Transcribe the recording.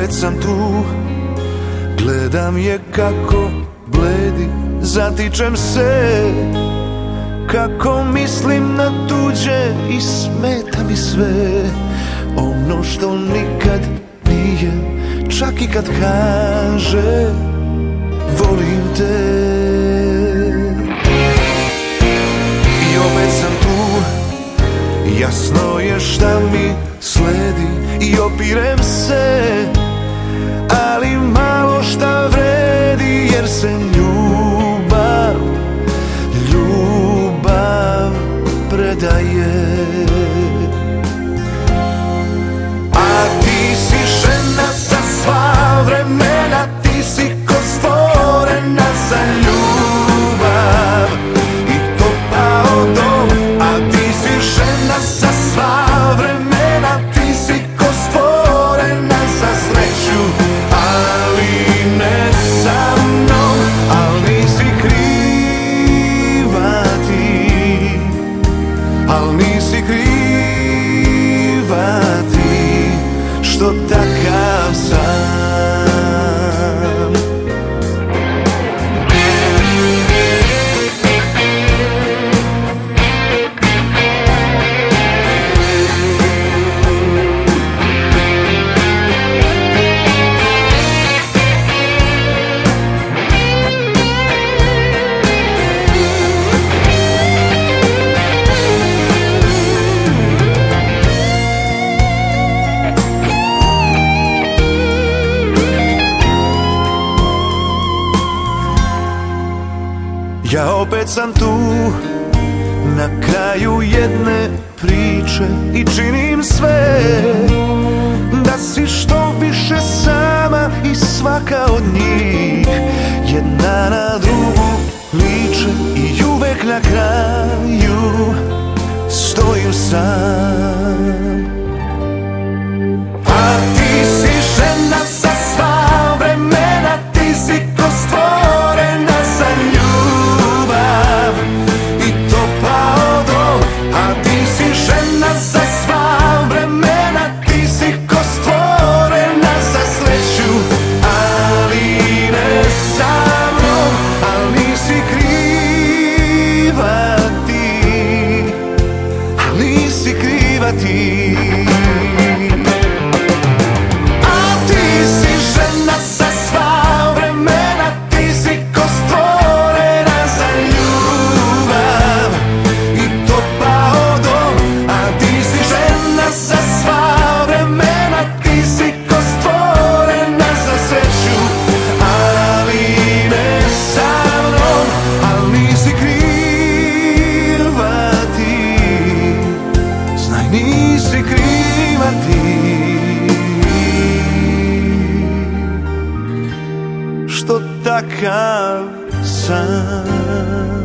opet sam tu, gledam je kako bledi, zatičem se, kako mislim na tuđe i smeta mi sve. Ono što nikad nije, čak i kad kaže volim te. I opet sam tu, jasno je šta mi sledi i opirem se, ali malo šta vredi, jer se ljubav predaje. A ti si žena za sva vremena, ti si ko stvorena za ljubav i topao dom. A ti si žena za sva vremena, ti si ko stvorena za sreću, ali ne sa mnom, al nisi kriva ti, al nisi kriva ti, što takav sam. Ja opet sam tu, na kraju jedne priče, i činim sve da si što više sama, i svaka od njih jedna na drugu liče, i uvek na kraju stojim sam. A ti si žena za sva vremena, ti si ko stvorena za ljubav i topao dom. A ti si žena za sva vremena, ti si ko stvorena za sreću, ali ne sa mnom, al nisi kriva ti, al nisi kriva ti. Nisi kriva ti, što takav sam.